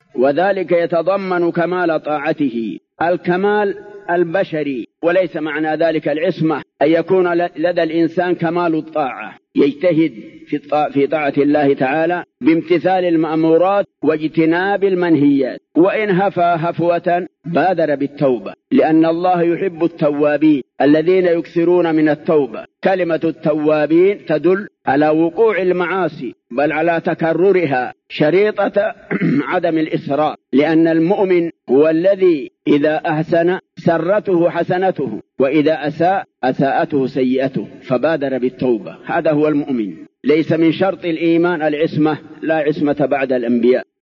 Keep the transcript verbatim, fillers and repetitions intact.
وذلك يتضمن كمال طاعته، الكمال البشري، وليس معنى ذلك العصمة أن يكون لدى الإنسان كمال الطاعة، يجتهد في طاعة الله تعالى بامتثال المأمورات واجتناب المنهيات، وإن هفى هفوة بادر بالتوبة، لأن الله يحب التوابين الذين يكثرون من التوبة. كلمة التوابين تدل على وقوع المعاصي بل على تكررها شريطة عدم الإسراف، لأن المؤمن هو الذي إذا أحسن سرته حسنته وإذا أساء أساءته سيئته فبادر بالتوبة. هذا هو المؤمن. ليس من شرط الإيمان العصمة، لا عصمة بعد الأنبياء.